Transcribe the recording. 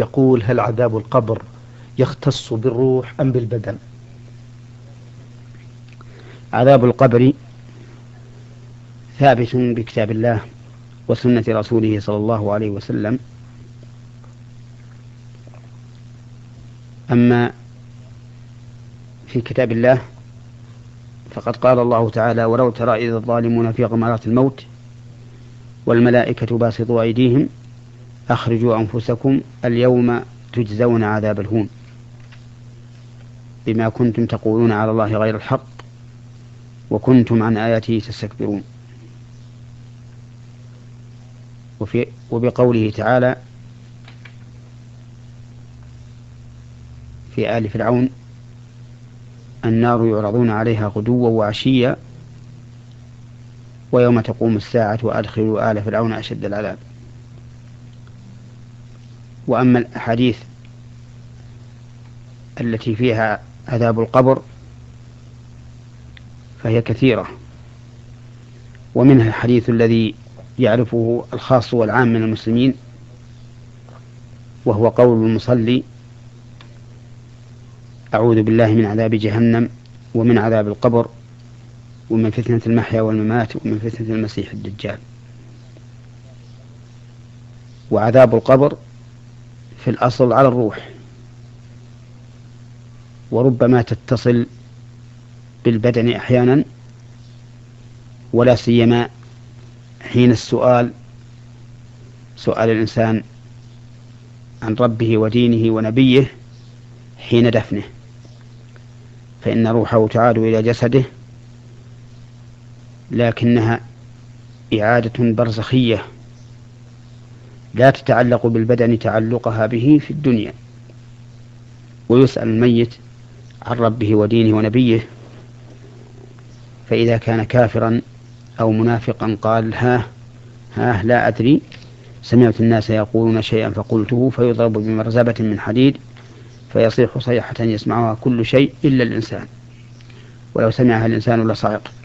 يقول: هل عذاب القبر يختص بالروح أم بالبدن؟ عذاب القبر ثابت بكتاب الله وسنة رسوله صلى الله عليه وسلم. أما في كتاب الله فقد قال الله تعالى: ولو ترى إذ الظالمون في غمرات الموت والملائكة باسطوا أيديهم أخرجوا أنفسكم اليوم تجزون عذاب الهون بما كنتم تقولون على الله غير الحق وكنتم عن آياته تستكبرون. وبقوله تعالى في آل فرعون: النار يعرضون عليها غدوا وعشيا ويوم تقوم الساعة وأدخلوا آل فرعون أشد العذاب. وأما الأحاديث التي فيها عذاب القبر فهي كثيرة، ومنها الحديث الذي يعرفه الخاص والعام من المسلمين، وهو قول المصلي: أعوذ بالله من عذاب جهنم ومن عذاب القبر ومن فتنة المحيا والممات ومن فتنة المسيح الدجال. وعذاب القبر في الأصل على الروح، وربما تتصل بالبدن أحيانا، ولا سيما حين سؤال الإنسان عن ربه ودينه ونبيه حين دفنه، فإن روحه تعاد إلى جسده، لكنها إعادة برزخية لا تتعلق بالبدن تعلقها به في الدنيا. ويسأل الميت عن ربه ودينه ونبيه، فإذا كان كافرا أو منافقا قال: ها لا أدري، سمعت الناس يقولون شيئا فقلته، فيضرب بمرزبة من حديد فيصيح صيحة يسمعها كل شيء إلا الإنسان، ولو سمعها الإنسان لصعق.